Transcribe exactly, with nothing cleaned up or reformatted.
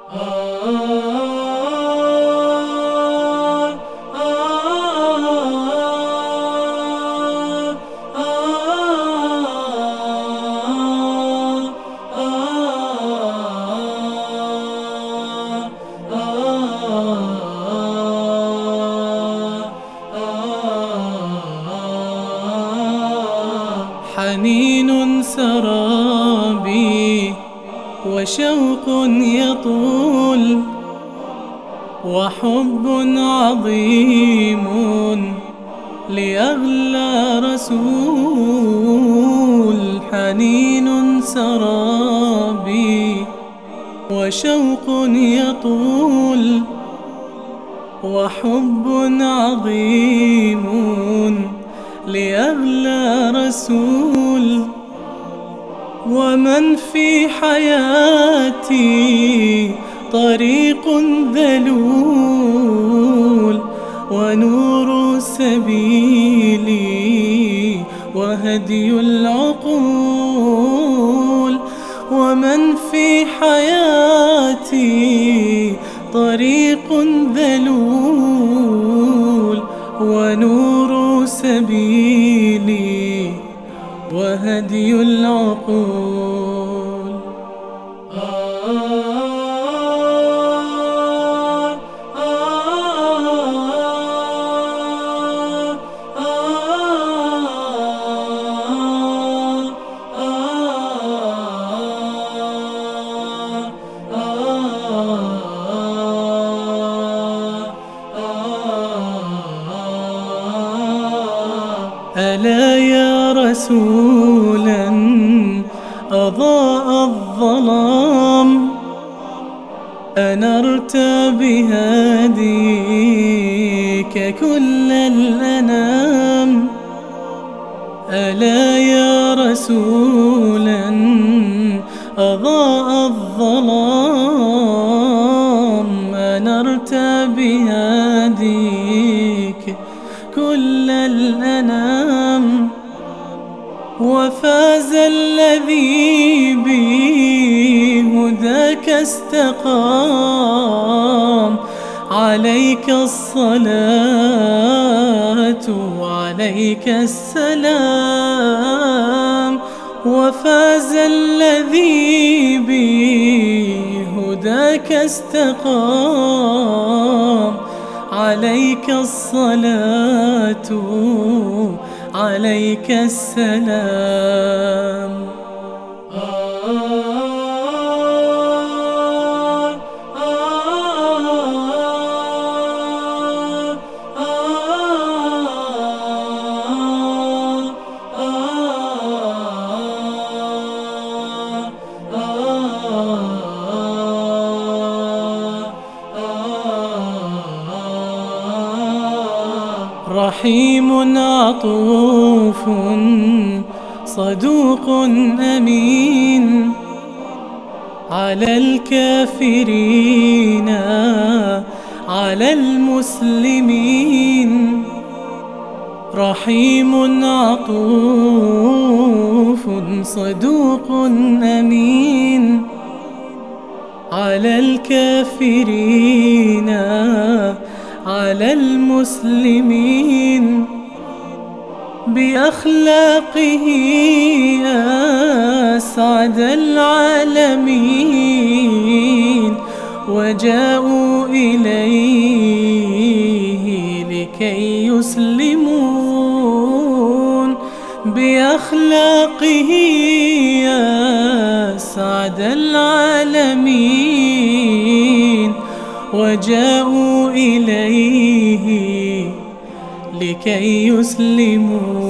حنين سرابي وشوق يطول وحب عظيم لأغلى رسول. حنين سرابي وشوق يطول وحب عظيم لأغلى رسول. ومن في حياتي طريق ذلول ونور سبيلي وهدي العقول. ومن في حياتي طريق ذلول ونور سبيلي وهدي العقول. ألا يا رسولا أضاء الظلام أنرت بهديك كل الأنام. ألا يا رسولا أضاء الظلام أنرت بهديك كل الأنام. وفاز الذي بهداك استقام. عليك الصلاة وعليك السلام. وفاز الذي بهداك استقام. عليك الصلاة عليك السلام. رحيم عطوف صدوق أمين على الكافرين على المسلمين. رحيم عطوف صدوق أمين على الكافرين على المسلمين. بأخلاقه أسعد العالمين وجاءوا إليه لكي يسلمون. بأخلاقه أسعد العالمين وجاءوا إليه لكي يسلموا.